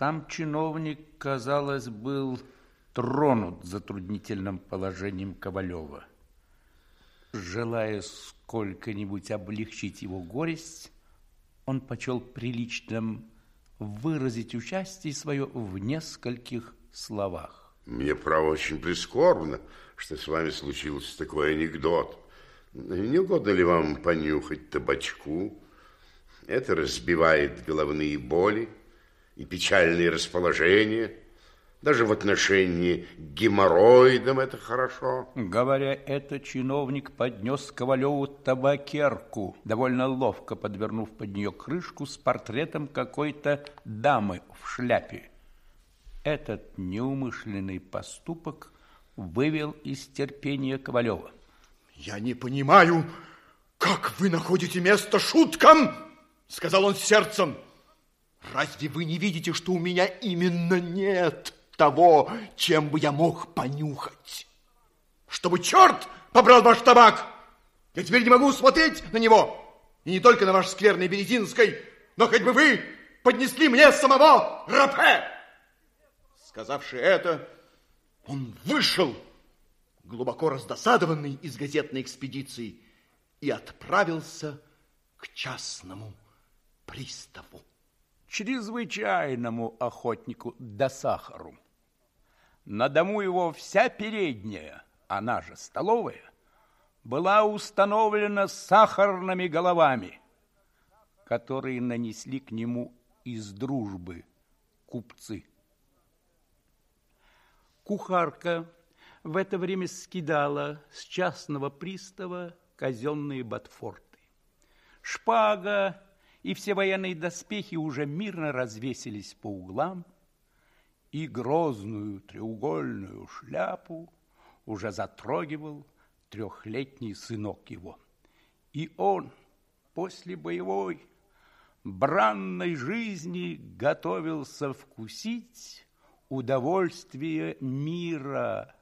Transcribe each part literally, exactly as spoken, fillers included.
Сам чиновник, казалось, был тронут затруднительным положением Ковалева. Желая сколько-нибудь облегчить его горесть, он почел приличным выразить участие свое в нескольких словах. Мне, право, очень прискорбно, что с вами случился такой анекдот. Не угодно ли вам понюхать табачку? Это разбивает головные боли и печальные расположения. Даже в отношении к геморроидам это хорошо. Говоря это, чиновник поднес Ковалеву табакерку, довольно ловко подвернув под нее крышку с портретом какой-то дамы в шляпе. Этот неумышленный поступок вывел из терпения Ковалева. Я не понимаю, как вы находите место шуткам, сказал он с сердцем. Разве вы не видите, что у меня именно нет того, чем бы я мог понюхать? Чтобы черт побрал ваш табак! Я теперь не могу смотреть на него. И не только на ваш скверный Березинской, но хоть бы вы поднесли мне самого рапе. Сказавши это, он вышел, глубоко раздосадованный из газетной экспедиции, и отправился к частному приставу. Чрезвычайному охотнику до сахару. На дому его вся передняя, она же столовая, была установлена сахарными головами, которые нанесли к нему из дружбы купцы. Кухарка в это время скидала с частного пристава казенные ботфорты. Шпага и все военные доспехи уже мирно развесились по углам, и грозную треугольную шляпу уже затрогивал трехлетний сынок его. И он после боевой бранной жизни готовился вкусить удовольствие мира.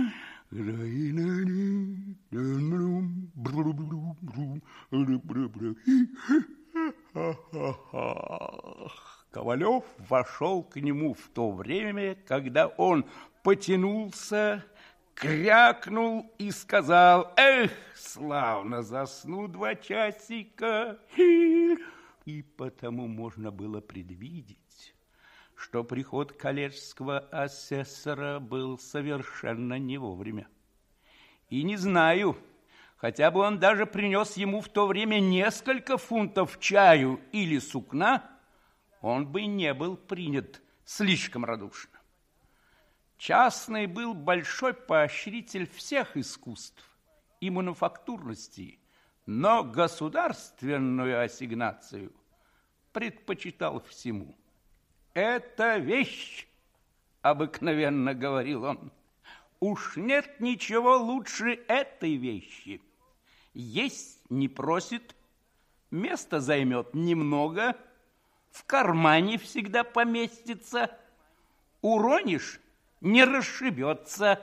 Ковалев вошел к нему в то время, когда он потянулся, крякнул и сказал: эх, славно засну два часика. И потому можно было предвидеть, что приход коллежского асессора был совершенно не вовремя. И не знаю, хотя бы он даже принес ему в то время несколько фунтов чаю или сукна, он бы не был принят слишком радушно. Частный был большой поощритель всех искусств и мануфактурности, но государственную ассигнацию предпочитал всему. «Это вещь», — обыкновенно говорил он, — «уж нет ничего лучше этой вещи. Есть не просит, место займет немного, в кармане всегда поместится, уронишь — не расшибется».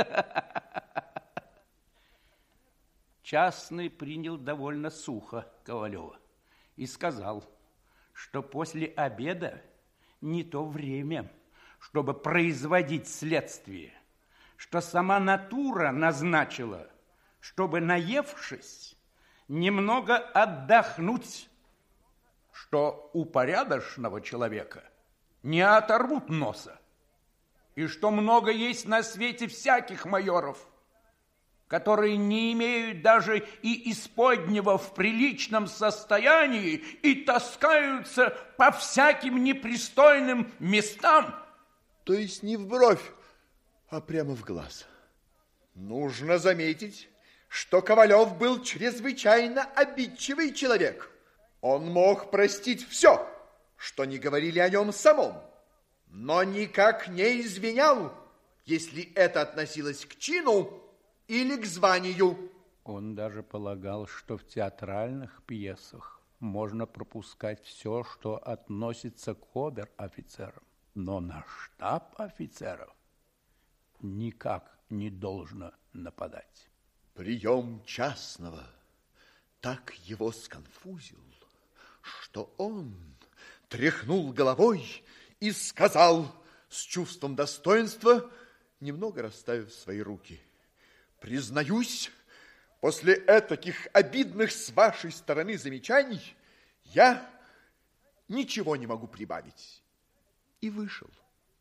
Частный принял довольно сухо Ковалева и сказал, что после обеда не то время, чтобы производить следствие, что сама натура назначила, чтобы, наевшись, немного отдохнуть, что у порядочного человека не оторвут носа, и что много есть на свете всяких майоров, которые не имеют даже и исподнего в приличном состоянии и таскаются по всяким непристойным местам. То есть не в бровь, а прямо в глаз. Нужно заметить, что Ковалев был чрезвычайно обидчивый человек. Он мог простить все, что не говорили о нем самом, но никак не извинял, если это относилось к чину или к званию. Он даже полагал, что в театральных пьесах можно пропускать все, что относится к обер-офицерам, но на штаб офицеров никак не должно нападать. Прием частного так его сконфузил, что он тряхнул головой и сказал с чувством достоинства, немного расставив свои руки: признаюсь, после этаких обидных с вашей стороны замечаний я ничего не могу прибавить. И вышел.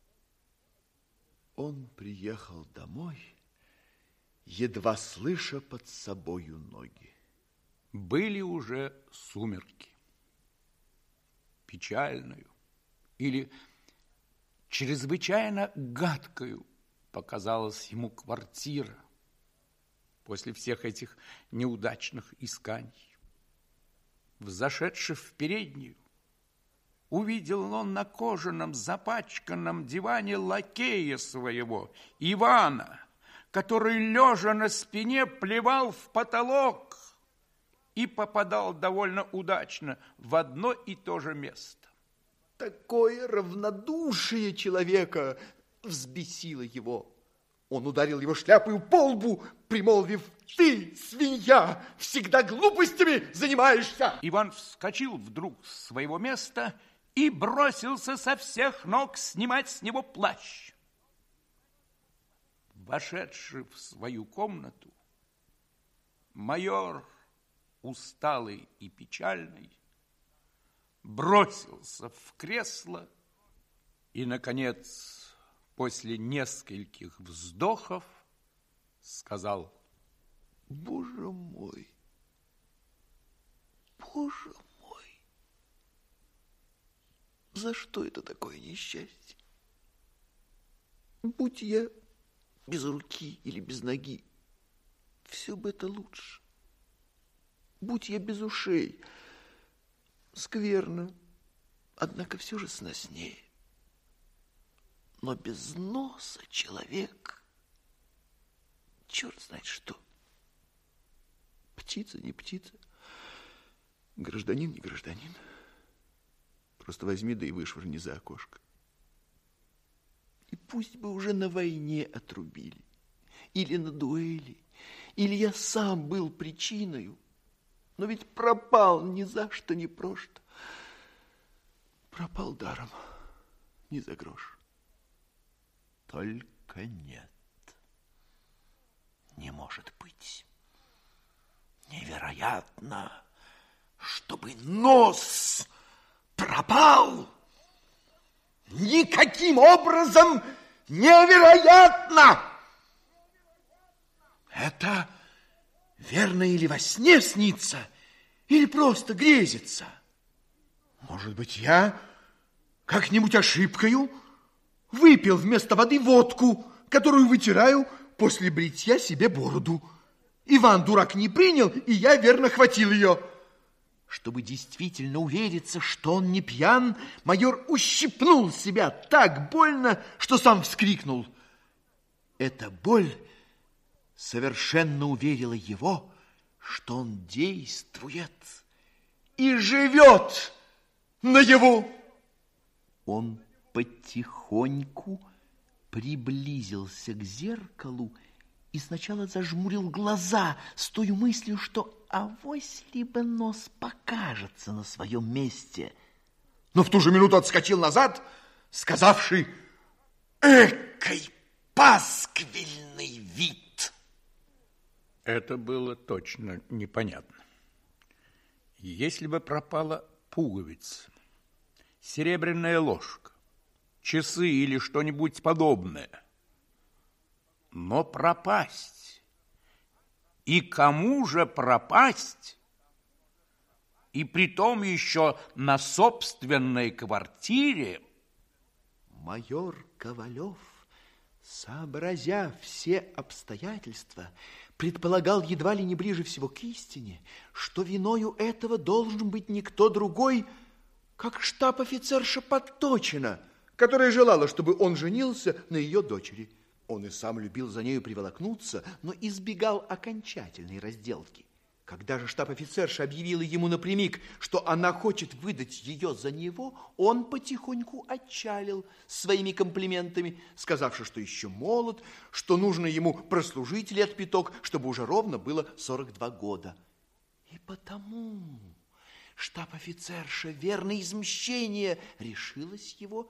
Он приехал домой, едва слыша под собою ноги. Были уже сумерки. Печальную или чрезвычайно гадкою показалась ему квартира после всех этих неудачных исканий. Взошедший в переднюю, увидел он на кожаном запачканном диване лакея своего, Ивана, который, лежа на спине, плевал в потолок и попадал довольно удачно в одно и то же место. Такое равнодушие человека взбесило его. Он ударил его шляпою по лбу, примолвив: ты, свинья, всегда глупостями занимаешься. Иван вскочил вдруг с своего места и бросился со всех ног снимать с него плащ. Вошедший в свою комнату, майор, усталый и печальный, бросился в кресло и, наконец, после нескольких вздохов сказал: Боже мой, Боже мой, за что это такое несчастье? Будь я без руки или без ноги, все бы это лучше. Будь я без ушей, скверно, однако все же сноснее. Но без носа человек, черт знает что. Птица не птица, гражданин не гражданин. Просто возьми да и вышвырни за окошко. И пусть бы уже на войне отрубили, или на дуэли, или я сам был причиною, но ведь пропал ни за что, ни про что. Пропал даром, ни за грош. Только нет. Не может быть. Невероятно, чтобы нос пропал. Никаким образом невероятно. Это верно или во сне снится, или просто грезится. Может быть, я как-нибудь ошибкою выпил вместо воды водку, которую вытираю после бритья себе бороду. Иван дурак не принял, и я верно хватил ее. Чтобы действительно увериться, что он не пьян, майор ущипнул себя так больно, что сам вскрикнул. Эта боль совершенно уверила его, что он действует и живет наяву. Он потихоньку приблизился к зеркалу и сначала зажмурил глаза с той мыслью, что авось либо нос покажется на своем месте. Но в ту же минуту отскочил назад, сказавший: «Экой пасквильный вид!» Это было точно непонятно. Если бы пропала пуговица, серебряная ложка, часы или что-нибудь подобное, но пропасть. И кому же пропасть? И притом еще на собственной квартире? Майор Ковалев, сообразя все обстоятельства, предполагал едва ли не ближе всего к истине, что виною этого должен быть никто другой, как штаб-офицерша Подточина, которая желала, чтобы он женился на ее дочери. Он и сам любил за нею приволокнуться, но избегал окончательной разделки. Когда же штаб-офицерша объявила ему напрямик, что она хочет выдать ее за него, он потихоньку отчалил своими комплиментами, сказавши, что еще молод, что нужно ему прослужить лет пяток, чтобы уже ровно было сорок два года. И потому штаб-офицерша, верно из мщения, решилась его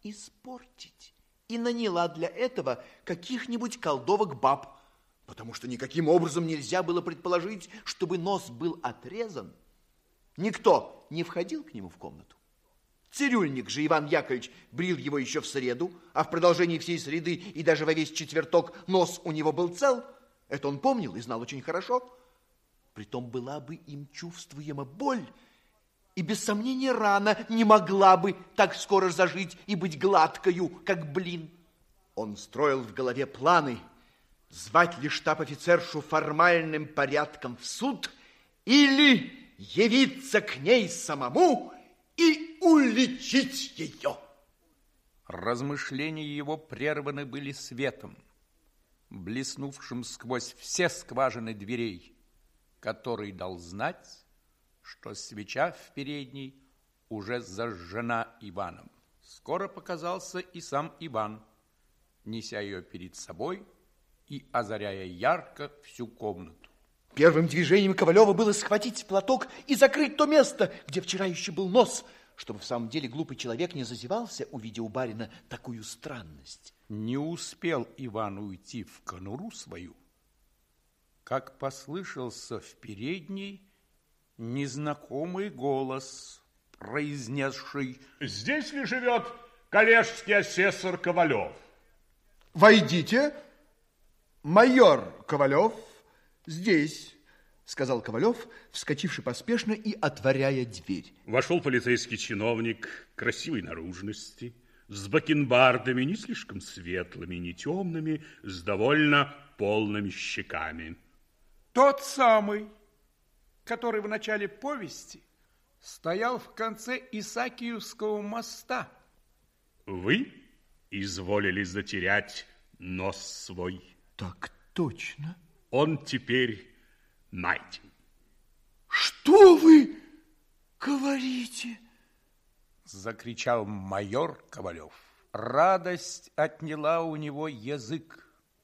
испортить. И наняла для этого каких-нибудь колдовок баб, потому что никаким образом нельзя было предположить, чтобы нос был отрезан. Никто не входил к нему в комнату. Цирюльник же Иван Яковлевич брил его еще в среду, а в продолжении всей среды и даже во весь четверток нос у него был цел. Это он помнил и знал очень хорошо. Притом была бы им чувствуема боль, и без сомнения рана не могла бы так скоро зажить и быть гладкою, как блин. Он строил в голове планы, звать ли штаб-офицершу формальным порядком в суд или явиться к ней самому и уличить ее. Размышления его прерваны были светом, блеснувшим сквозь все скважины дверей, который дал знать, что свеча в передней уже зажжена Иваном. Скоро показался и сам Иван, неся ее перед собой и озаряя ярко всю комнату. Первым движением Ковалева было схватить платок и закрыть то место, где вчера еще был нос, чтобы в самом деле глупый человек не зазевался, увидя у барина такую странность. Не успел Иван уйти в конуру свою, как послышался в передней незнакомый голос, произнесший: «Здесь ли живет коллежский асессор Ковалев?» «Войдите, майор Ковалев здесь», сказал Ковалев, вскочивший поспешно и отворяя дверь. Вошел полицейский чиновник красивой наружности, с бакенбардами, не слишком светлыми, не темными, с довольно полными щеками. Тот самый, который в начале повести стоял в конце Исаакиевского моста. Вы изволили затерять нос свой. Так точно. Он теперь найден. Что вы говорите? Закричал майор Ковалев. Радость отняла у него язык.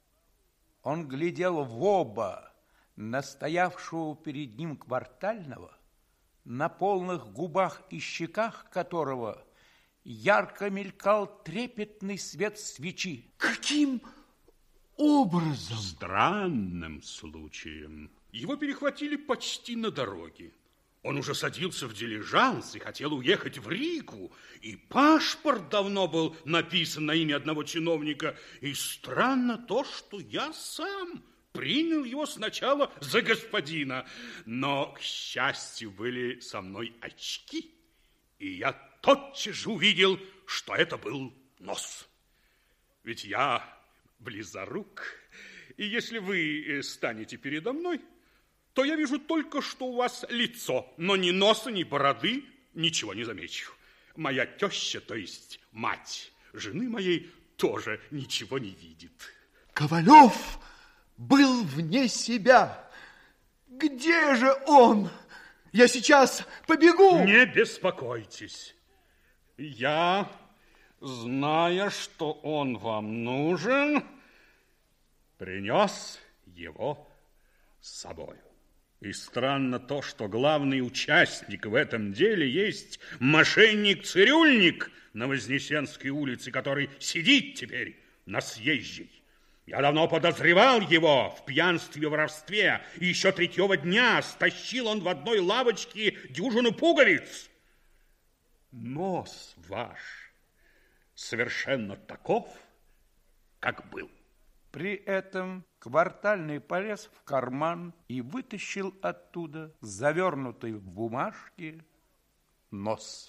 Он глядел в оба, настоявшего перед ним квартального, на полных губах и щеках которого ярко мелькал трепетный свет свечи. Каким образом? Странным случаем. Его перехватили почти на дороге. Он уже садился в дилижанс и хотел уехать в Ригу, и паспорт давно был написан на имя одного чиновника. И странно то, что я сам принял его сначала за господина, но, к счастью, были со мной очки, и я тотчас же увидел, что это был нос. Ведь я близорук, и если вы станете передо мной, то я вижу только, что у вас лицо, но ни носа, ни бороды, ничего не замечу. Моя теща, то есть мать жены моей, тоже ничего не видит. Ковалев был вне себя. Где же он? Я сейчас побегу. Не беспокойтесь. Я, зная, что он вам нужен, принес его с собой. И странно то, что главный участник в этом деле есть мошенник-цирюльник на Вознесенской улице, который сидит теперь на съезжей. Я давно подозревал его в пьянстве и воровстве, и еще третьего дня стащил он в одной лавочке дюжину пуговиц. Нос ваш совершенно таков, как был. При этом квартальный полез в карман и вытащил оттуда завернутый в бумажки нос.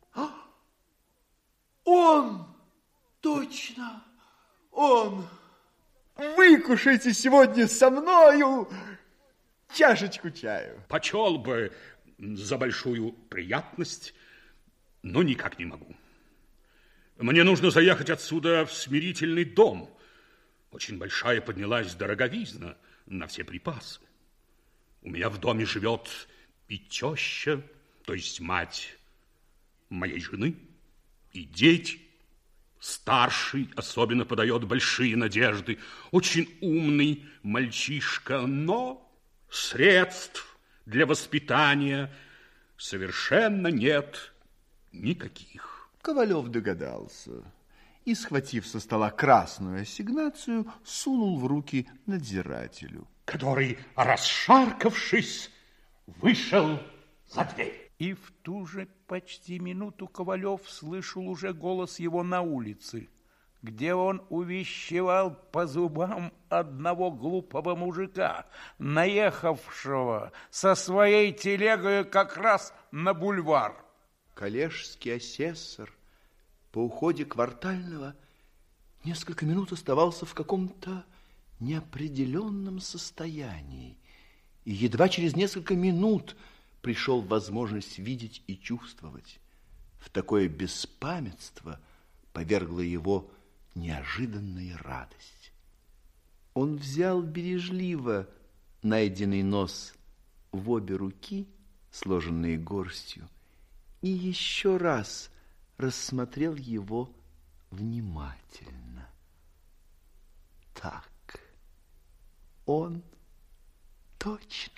Он! Точно! Он! Выкушайте сегодня со мною чашечку чаю. Почел бы за большую приятность, но никак не могу. Мне нужно заехать отсюда в смирительный дом. Очень большая поднялась дороговизна на все припасы. У меня в доме живет и теща, то есть мать моей жены, и дети. Старший особенно подает большие надежды. Очень умный мальчишка, но средств для воспитания совершенно нет никаких. Ковалев догадался, и, схватив со стола красную ассигнацию, сунул в руки надзирателю, который, расшаркавшись, вышел за дверь. И в ту же почти минуту Ковалев слышал уже голос его на улице, где он увещевал по зубам одного глупого мужика, наехавшего со своей телегой как раз на бульвар. Коллежский асессор по уходе Квартального несколько минут оставался в каком-то неопределенном состоянии, и едва через несколько минут пришел в возможность видеть и чувствовать. В такое беспамятство повергла его неожиданная радость. Он взял бережливо найденный нос в обе руки, сложенные горстью, и еще раз рассмотрел его внимательно. Так, он точно,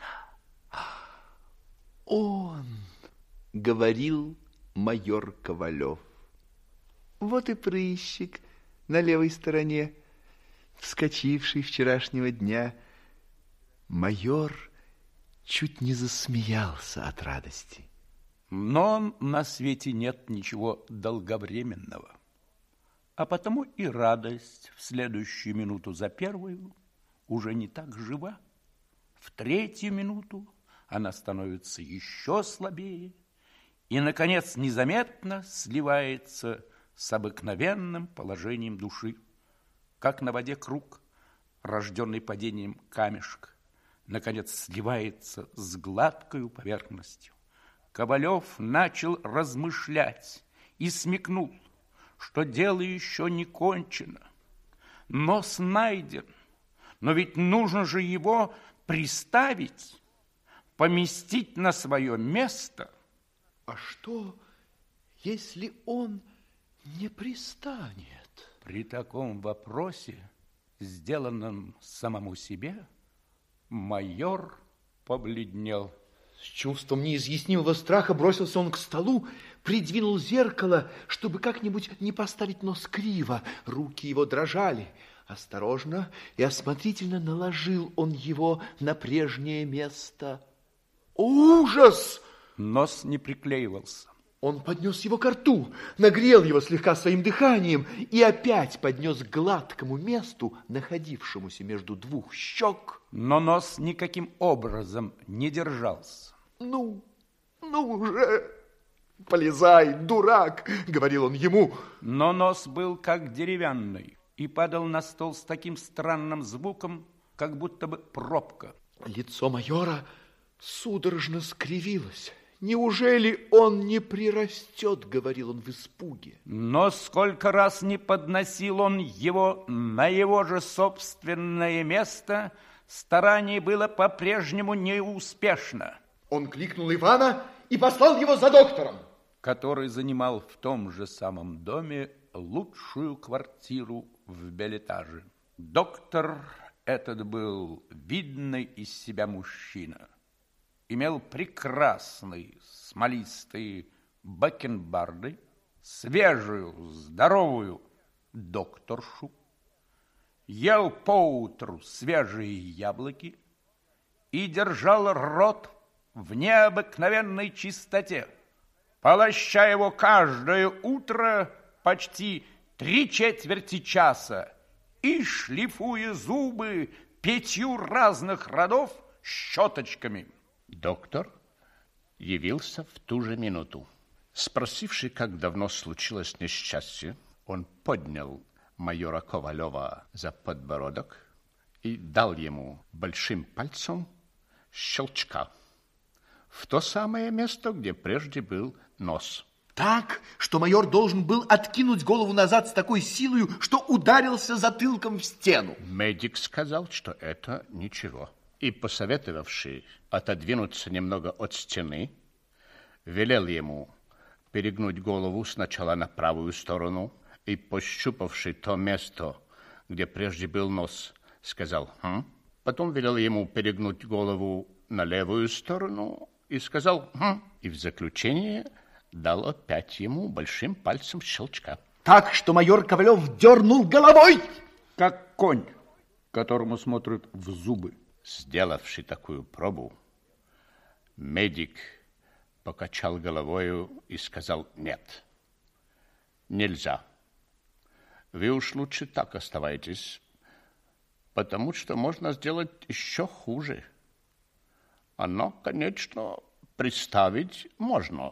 он, говорил майор Ковалев. Вот и прыщик на левой стороне, вскочивший вчерашнего дня. Майор чуть не засмеялся от радости. Но на свете нет ничего долговременного, а потому и радость в следующую минуту за первую уже не так жива. В третью минуту она становится еще слабее и, наконец, незаметно сливается с обыкновенным положением души, как на воде круг, рожденный падением камешка, наконец сливается с гладкою поверхностью. Ковалев начал размышлять и смекнул, что дело еще не кончено. Нос найден, но ведь нужно же его приставить, поместить на свое место. А что, если он не пристанет? При таком вопросе, сделанном самому себе, майор побледнел. С чувством неизъяснимого страха бросился он к столу, придвинул зеркало, чтобы как-нибудь не поставить нос криво. Руки его дрожали. Осторожно и осмотрительно наложил он его на прежнее место. Ужас! Нос не приклеивался. Он поднес его ко рту, нагрел его слегка своим дыханием и опять поднес к гладкому месту, находившемуся между двух щек. Но нос никаким образом не держался. Ну, ну же, полезай, дурак, говорил он ему. Но нос был как деревянный и падал на стол с таким странным звуком, как будто бы пробка. Лицо майора судорожно скривилось. Неужели он не прирастет, говорил он в испуге. Но сколько раз не подносил он его на его же собственное место, старание было по-прежнему неуспешно. Он кликнул Ивана и послал его за доктором, который занимал в том же самом доме лучшую квартиру в Белетаже. Доктор этот был видный из себя мужчина. Имел прекрасные смолистые бакенбарды, свежую, здоровую докторшу, ел поутру свежие яблоки и держал рот в необыкновенной чистоте, полоща его каждое утро почти три четверти часа и шлифуя зубы пятью разных родов щеточками. Доктор явился в ту же минуту. Спросивший, как давно случилось несчастье, он поднял майора Ковалева за подбородок и дал ему большим пальцем щелчка в то самое место, где прежде был нос. Так, что майор должен был откинуть голову назад с такой силой, что ударился затылком в стену. Медик сказал, что это ничего. И, посоветовавший отодвинуться немного от стены, велел ему перегнуть голову сначала на правую сторону и, пощупавший то место, где прежде был нос, сказал «Хм?». Потом велел ему перегнуть голову на левую сторону и сказал «Хм?». И в заключение дал опять ему большим пальцем щелчка. так, что майор Ковалев дернул головой. Как конь, которому смотрят в зубы. Сделавший такую пробу, медик покачал головою и сказал: нет, нельзя. Вы уж лучше так оставайтесь, потому что можно сделать еще хуже. Оно, конечно, представить можно.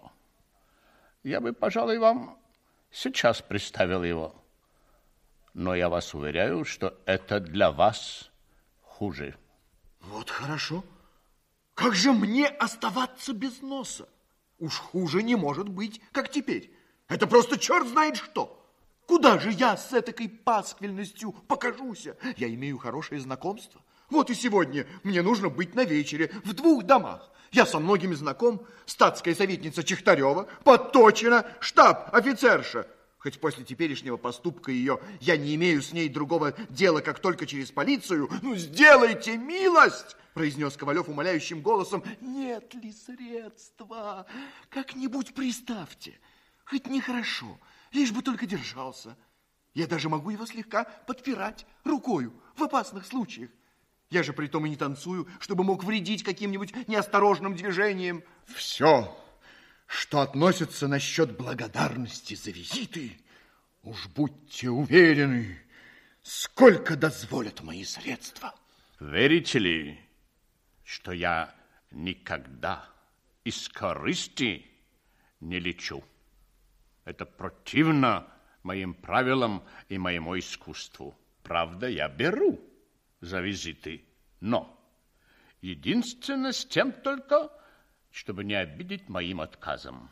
Я бы, пожалуй, вам сейчас представил его. Но я вас уверяю, что это для вас хуже. Вот хорошо. Как же мне оставаться без носа? Уж хуже не может быть, как теперь. Это просто черт знает что. Куда же я с этакой пасквильностью покажуся? Я имею хорошее знакомство. Вот и сегодня мне нужно быть на вечере в двух домах. Я со многими знаком. Статская советница Чехтарева, Подточина, штаб-офицерша. Хоть после теперешнего поступка ее я не имею с ней другого дела, как только через полицию. Ну, сделайте милость, произнес Ковалев умоляющим голосом. Нет ли средства? Как-нибудь приставьте. Хоть нехорошо, лишь бы только держался. Я даже могу его слегка подпирать рукою в опасных случаях. Я же притом и не танцую, чтобы мог вредить каким-нибудь неосторожным движением. Все, что относится насчет благодарности за визиты, уж будьте уверены, сколько дозволят мои средства. Верите ли, что я никогда из корысти не лечу? Это противно моим правилам и моему искусству. Правда, я беру за визиты, но единственно с тем только, чтобы не обидеть моим отказом.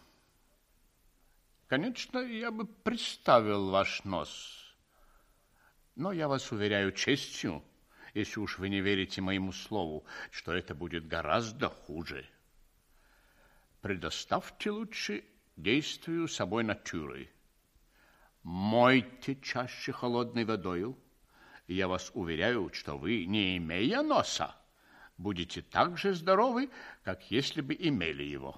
Конечно, я бы представил ваш нос, но я вас уверяю честью, если уж вы не верите моему слову, что это будет гораздо хуже. Предоставьте лучше действию собой натуры. Мойте чаще холодной водою, и я вас уверяю, что вы, не имея носа, будете так же здоровы, как если бы имели его.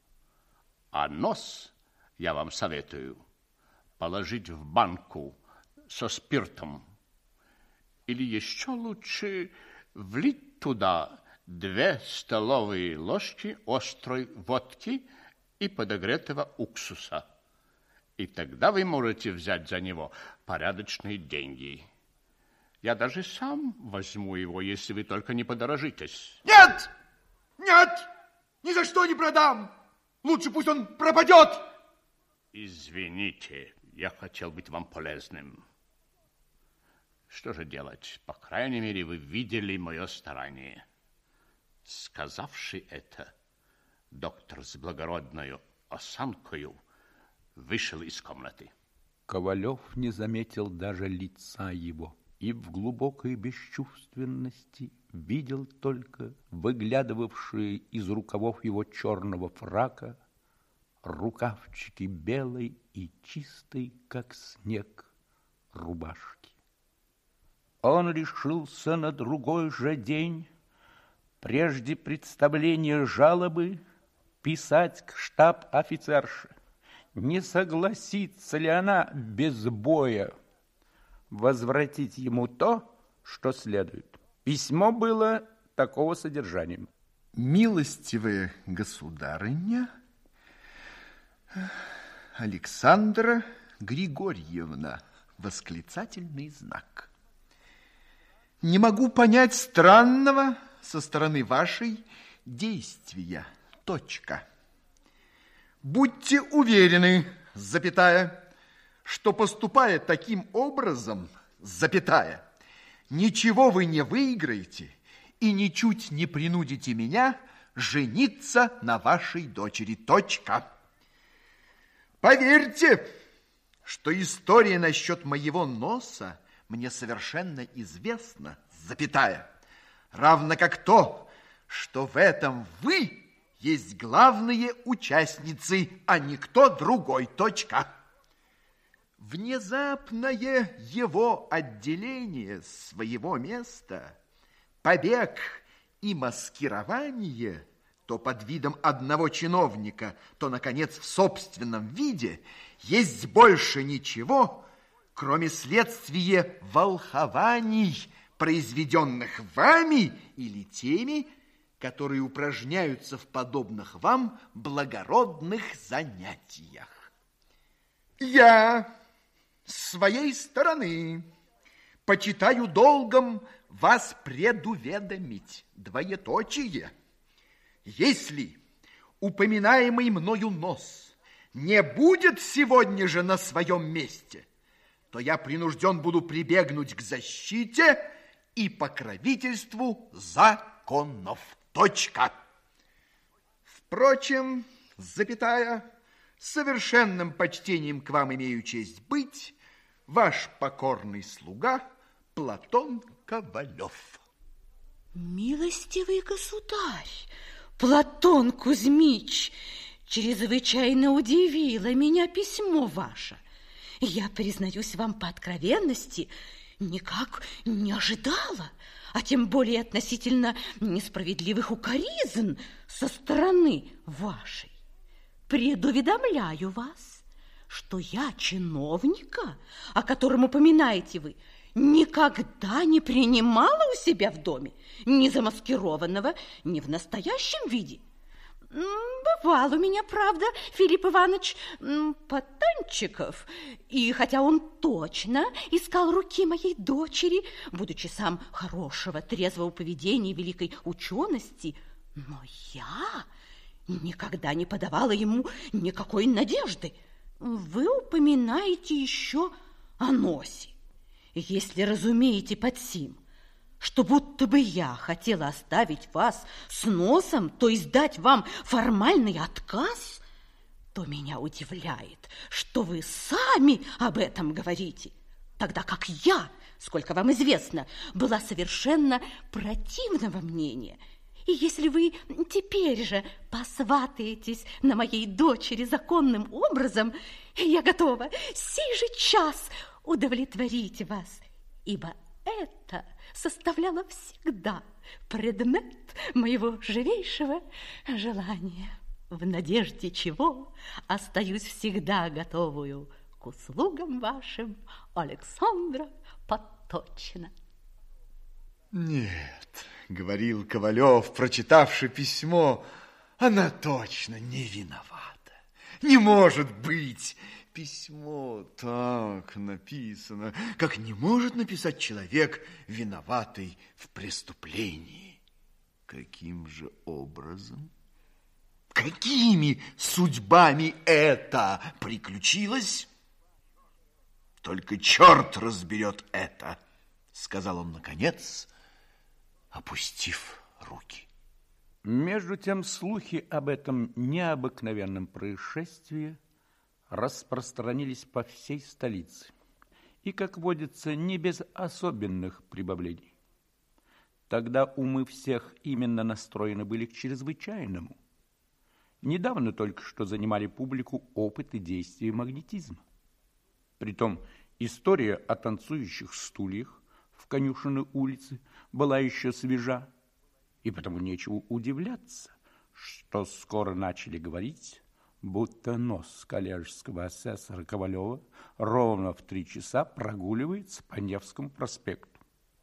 А нос я вам советую положить в банку со спиртом, или еще лучше влить туда две столовые ложки острой водки и подогретого уксуса. И тогда вы можете взять за него порядочные деньги. Я даже сам возьму его, если вы только не подорожитесь. Нет! Нет! Ни за что не продам! Лучше пусть он пропадет! Извините, я хотел быть вам полезным. Что же делать? По крайней мере, вы видели мое старание. Сказавши это, доктор с благородною осанкою вышел из комнаты. Ковалев не заметил даже лица его и в глубокой бесчувственности видел только выглядывавшие из рукавов его черного фрака рукавчики белой и чистой, как снег, рубашки. Он решился на другой же день, прежде представления жалобы, писать к штаб-офицерше, не согласится ли она без боя возвратить ему то, что следует. Письмо было такого содержания. Милостивая государыня Александра Григорьевна, восклицательный знак. Не могу понять странного со стороны вашей действия. Точка. Будьте уверены, запятая, что, поступая таким образом, запятая, ничего вы не выиграете и ничуть не принудите меня жениться на вашей дочери. Точка. Поверьте, что история насчет моего носа мне совершенно известна, запятая, равно как то, что в этом вы есть главные участницы, а никто другой. Точка. Внезапное его отделение своего места, побег и маскирование то под видом одного чиновника, то, наконец, в собственном виде, есть больше ничего, кроме следствия волхований, произведенных вами или теми, которые упражняются в подобных вам благородных занятиях. Я с своей стороны почитаю долгом вас предуведомить, двоеточие. Если упоминаемый мною нос не будет сегодня же на своем месте, то я принужден буду прибегнуть к защите и покровительству законов. Точка. Впрочем, запятая, совершенным почтением к вам имею честь быть, ваш покорный слуга Платон Ковалев. Милостивый государь, Платон Кузьмич, чрезвычайно удивило меня письмо ваше. Я, признаюсь вам по откровенности, никак не ожидала, а тем более относительно несправедливых укоризн со стороны вашей. Предуведомляю вас, что я чиновника, о котором упоминаете вы, никогда не принимала у себя в доме, ни замаскированного, ни в настоящем виде. Бывал у меня, правда, Филипп Иванович Потанчиков, и хотя он точно искал руки моей дочери, будучи сам хорошего, трезвого поведения и великой учености, но я никогда не подавала ему никакой надежды. Вы упоминаете еще о носе. Если разумеете под сим, что будто бы я хотела оставить вас с носом, то есть дать вам формальный отказ, то меня удивляет, что вы сами об этом говорите, тогда как я, сколько вам известно, была совершенно противного мнения. И если вы теперь же посватаетесь на моей дочери законным образом, я готова сей же час удовлетворить вас, ибо это составляло всегда предмет моего живейшего желания, в надежде чего остаюсь всегда готовую к услугам вашим, Александра Поточина. Нет, говорил Ковалев, прочитавший письмо, она точно не виновата. Не может быть. Письмо так написано, как не может написать человек, виноватый в преступлении. Каким же образом? Какими судьбами это приключилось? Только черт разберет это, сказал он наконец, опустив руки. Между тем слухи об этом необыкновенном происшествии распространились по всей столице, и, как водится, не без особенных прибавлений. Тогда умы всех именно настроены были к чрезвычайному. Недавно только что занимали публику опыт и действие магнетизма. Притом история о танцующих стульях в конюшенной улице была еще свежа, и потому нечего удивляться, что скоро начали говорить, будто нос коллежского асессора Ковалева ровно в три часа прогуливается по Невскому проспекту.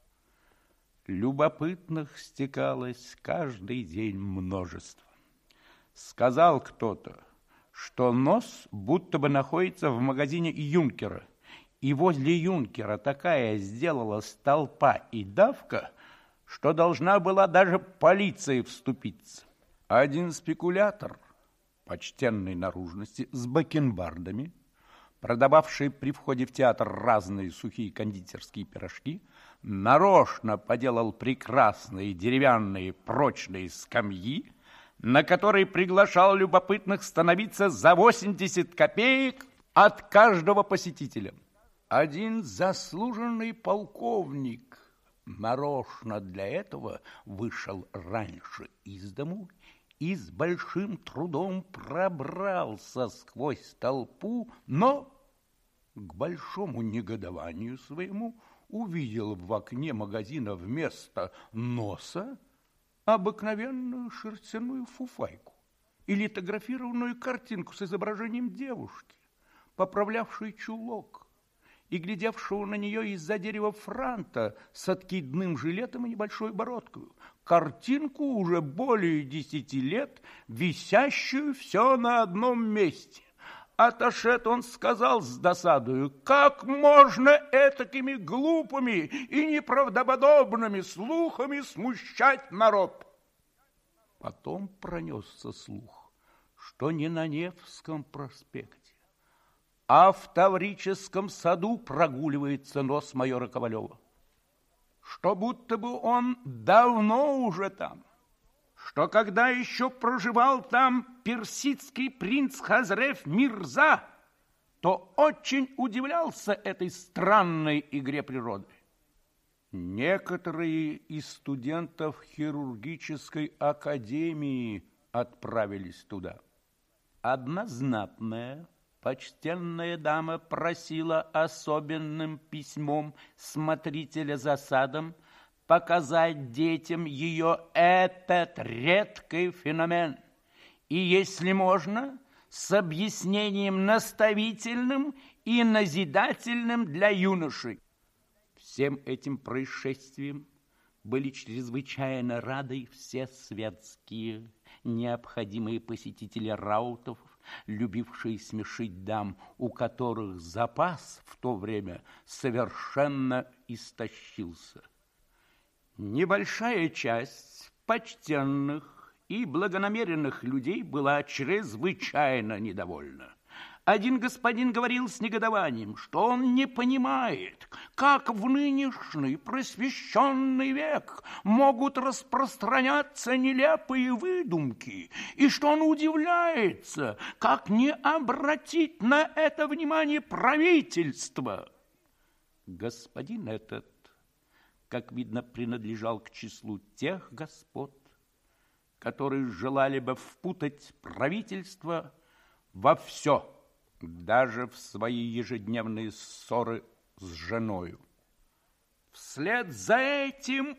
Любопытных стекалось каждый день множество. Сказал кто-то, что нос будто бы находится в магазине Юнкера, и возле Юнкера такая сделалась толпа и давка, что должна была даже полиция вступиться. Один спекулятор почтенной наружности с бакенбардами, продававший при входе в театр разные сухие кондитерские пирожки, нарочно поделал прекрасные деревянные прочные скамьи, на которые приглашал любопытных становиться за восемьдесят копеек от каждого посетителя. Один заслуженный полковник нарочно для этого вышел раньше из дому и с большим трудом пробрался сквозь толпу, но к большому негодованию своему увидел в окне магазина вместо носа обыкновенную шерстяную фуфайку и литографированную картинку с изображением девушки, поправлявшей чулок и глядевшего на нее из-за дерева франта с откидным жилетом и небольшой бородкой. Картинку уже более десяти лет, висящую все на одном месте. Отошед, он сказал с досадою: как можно этакими глупыми и неправдоподобными слухами смущать народ? Потом пронесся слух, что не на Невском проспекте, а в Таврическом саду прогуливается нос майора Ковалева, что будто бы он давно уже там, что когда еще проживал там персидский принц Хазрев Мирза, то очень удивлялся этой странной игре природы. Некоторые из студентов хирургической академии отправились туда. Одна знатная, почтенная дама просила особенным письмом смотрителя за садом показать детям ее этот редкий феномен. И, если можно, с объяснением наставительным и назидательным для юношей. Всем этим происшествиям были чрезвычайно рады все светские, необходимые посетители раутов, любившие смешить дам, у которых запас в то время совершенно истощился. Небольшая часть почтенных и благонамеренных людей была чрезвычайно недовольна. Один господин говорил с негодованием, что он не понимает, как в нынешний просвещенный век могут распространяться нелепые выдумки, и что он удивляется, как не обратить на это внимание правительства. Господин этот, как видно, принадлежал к числу тех господ, которые желали бы впутать правительство во все, даже в свои ежедневные ссоры с женою. Вслед за этим,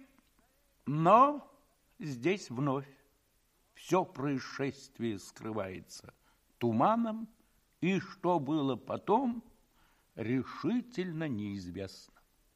но здесь вновь все происшествие скрывается туманом, и что было потом, решительно неизвестно.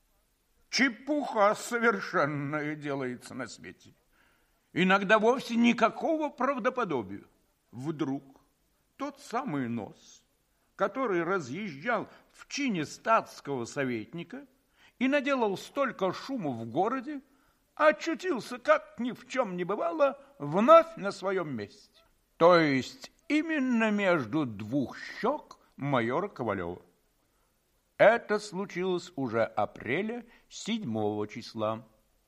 Чепуха совершенная делается на свете. Иногда вовсе никакого правдоподобия. Вдруг тот самый нос, который разъезжал в чине статского советника и наделал столько шума в городе, очутился, как ни в чем не бывало, вновь на своем месте. То есть именно между двух щек майора Ковалева. Это случилось уже апреля седьмого числа.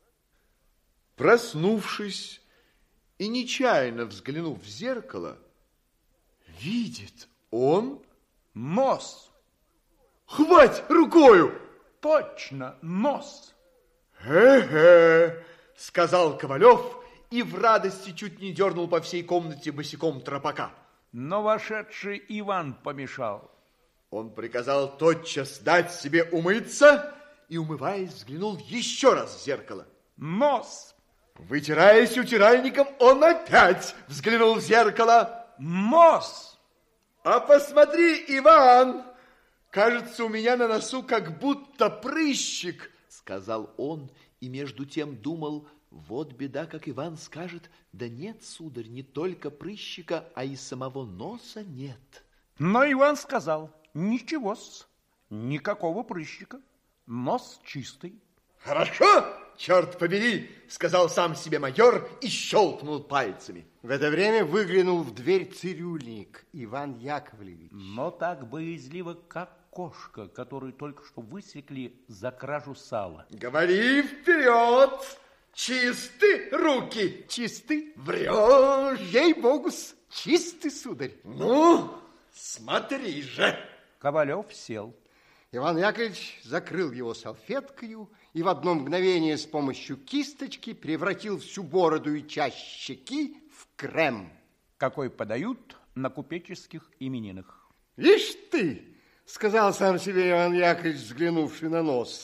Проснувшись и нечаянно взглянув в зеркало, видит он нос. Хвать рукою! Точно, нос. Э-э, сказал Ковалев и в радости чуть не дернул по всей комнате босиком тропака. Но вошедший Иван помешал. Он приказал тотчас дать себе умыться и, умываясь, взглянул еще раз в зеркало. Нос. Вытираясь утиральником, он опять взглянул в зеркало. Нос. А посмотри, Иван, кажется, у меня на носу как будто прыщик, сказал он, и между тем думал, вот беда, как Иван скажет, да нет, сударь, не только прыщика, а и самого носа нет. Но Иван сказал, ничего-с, никакого прыщика, нос чистый. Хорошо, черт побери, сказал сам себе майор и щелкнул пальцами. В это время выглянул в дверь цирюльник Иван Яковлевич. Но так боязливо, как кошка, которую только что высекли за кражу сала. Говори вперед! Чисты руки? Чисты? Врешь! Ей-богу, чисты, сударь. Ну, смотри же. Ковалев сел. Иван Яковлевич закрыл его салфеткою и в одно мгновение с помощью кисточки превратил всю бороду и часть щеки в крем, какой подают на купеческих именинах. Ишь ты, сказал сам себе Иван Яковлевич, взглянувший на нос,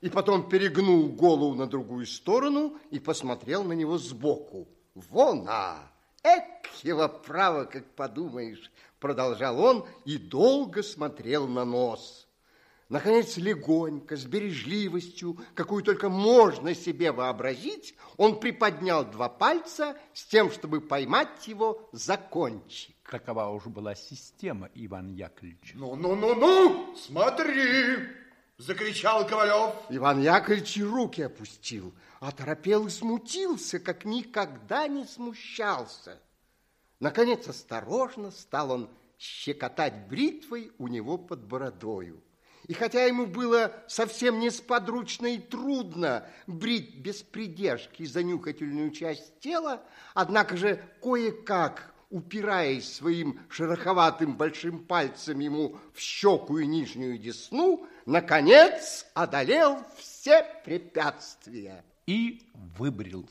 и потом перегнул голову на другую сторону и посмотрел на него сбоку. Вон, а! Эк, его право, как подумаешь, продолжал он и долго смотрел на нос. Наконец, легонько, с бережливостью, какую только можно себе вообразить, он приподнял два пальца с тем, чтобы поймать его за кончик. Какова уж была система, Иван Яковлевич. Ну-ну-ну-ну, смотри! Закричал Ковалев. Иван Яковлевич и руки опустил, оторопел и смутился, как никогда не смущался. Наконец, осторожно стал он щекотать бритвой у него под бородою. И хотя ему было совсем несподручно и трудно брить без придержки занюхательную часть тела, однако же кое-как, упираясь своим шероховатым большим пальцем ему в щеку и нижнюю десну, наконец одолел все препятствия. И выбрил.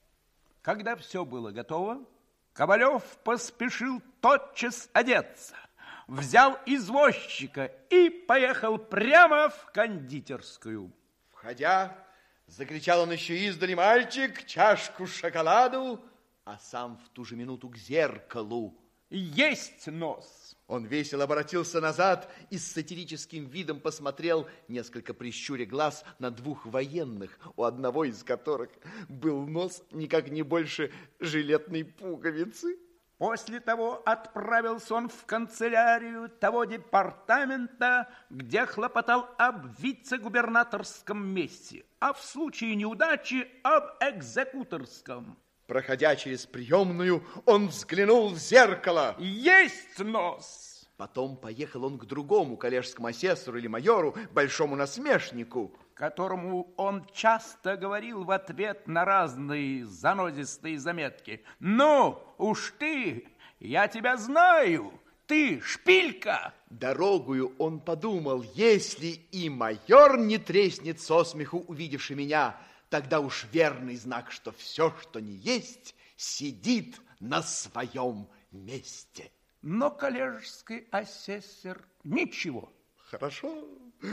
Когда все было готово, Ковалев поспешил тотчас одеться, взял извозчика и поехал прямо в кондитерскую. Входя, закричал он еще издали: мальчик, чашку шоколаду, а сам в ту же минуту к зеркалу. Есть нос. Он весело обратился назад и с сатирическим видом посмотрел, несколько прищуря глаз, на двух военных, у одного из которых был нос никак не больше жилетной пуговицы. После того отправился он в канцелярию того департамента, где хлопотал об вице-губернаторском месте, а в случае неудачи об экзекуторском. Проходя через приемную, он взглянул в зеркало. Есть нос! Потом поехал он к другому коллежскому асессору или майору, большому насмешнику, которому он часто говорил в ответ на разные занозистые заметки: «Ну, уж ты, я тебя знаю, ты шпилька!» Дорогую он подумал: если и майор не треснет со смеху, увидевши меня, тогда уж верный знак, что все, что не есть, сидит на своем месте. Но коллежский асессор ничего. Хорошо,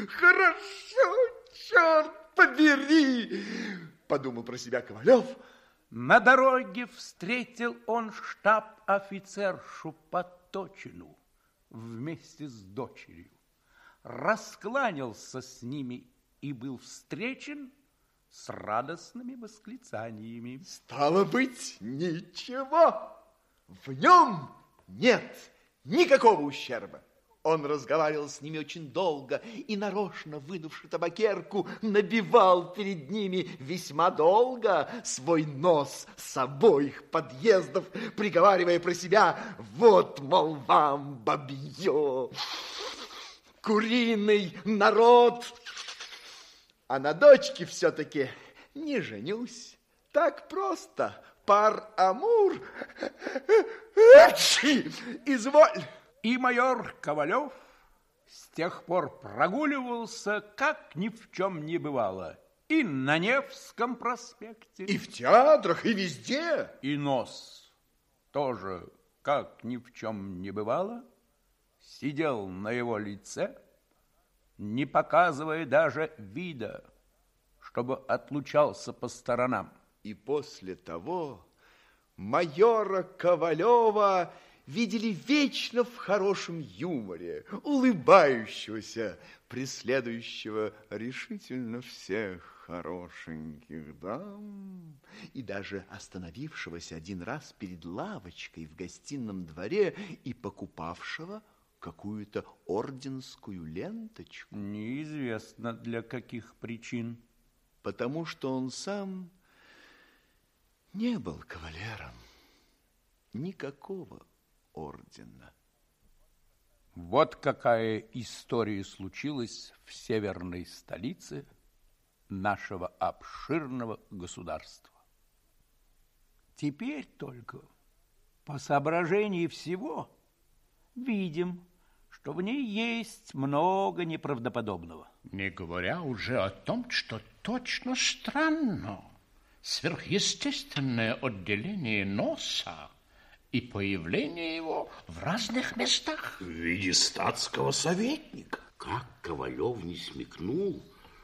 хорошо, черт побери, подумал про себя Ковалев. На дороге встретил он штаб-офицершу Поточину вместе с дочерью, раскланялся с ними и был встречен с радостными восклицаниями. Стало быть, ничего. В нем нет никакого ущерба. Он разговаривал с ними очень долго и, нарочно вынувши табакерку, набивал перед ними весьма долго свой нос с обоих подъездов, приговаривая про себя: вот, мол, вам, бабье, куриный народ. А на дочке все-таки не женюсь. Так просто. Пар Амур. Изволь. И майор Ковалев с тех пор прогуливался, как ни в чем не бывало. И на Невском проспекте. И в театрах, и везде. И нос тоже, как ни в чем не бывало, сидел на его лице, не показывая даже вида, чтобы отлучался по сторонам. И после того майора Ковалева видели вечно в хорошем юморе, улыбающегося, преследующего решительно всех хорошеньких дам, и даже остановившегося один раз перед лавочкой в гостином дворе и покупавшего какую-то орденскую ленточку. Неизвестно для каких причин. Потому что он сам не был кавалером никакого ордена. Вот какая история случилась в северной столице нашего обширного государства. Теперь только по соображении всего видим, что в ней есть много неправдоподобного. Не говоря уже о том, что точно странно сверхъестественное отделение носа и появление его в разных местах. В виде статского советника. Как Ковалев не смекнул,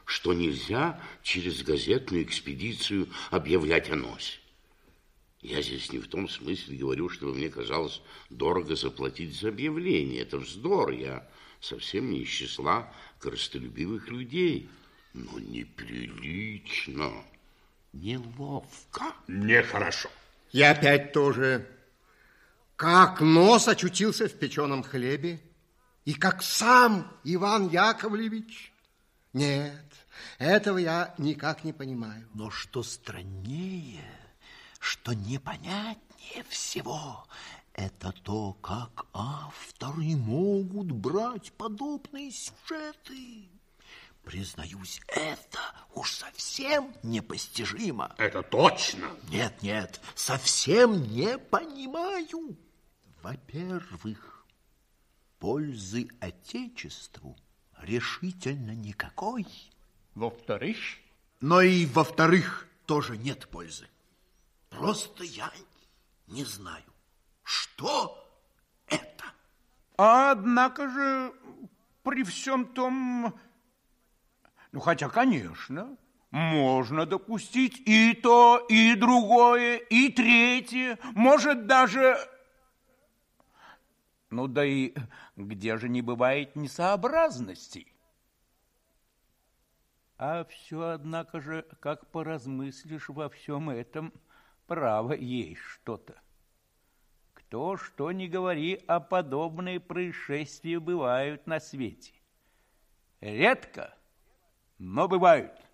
что нельзя через газетную экспедицию объявлять о носе. Я здесь не в том смысле говорю, что мне казалось дорого заплатить за объявление. Это вздор. Я совсем не из числа корыстолюбивых людей. Но неприлично, неловко. Нехорошо. Я опять тоже. Как нос очутился в печеном хлебе, и как сам Иван Яковлевич. Нет, этого я никак не понимаю. Но что страннее, что непонятнее всего, это то, как авторы могут брать подобные сюжеты. Признаюсь, это уж совсем непостижимо. Это точно. Нет, нет, совсем не понимаю. Во-первых, пользы Отечеству решительно никакой. Во-вторых, но и во-вторых тоже нет пользы. Просто я не знаю, что это. Однако же при всем том, ну хотя, конечно, можно допустить и то, и другое, и третье, может даже... Ну да и где же не бывает несообразностей? А все, однако же, как поразмыслишь во всем этом, право есть что-то. Кто что ни говори, а подобные происшествия бывают на свете. Редко, но бывают.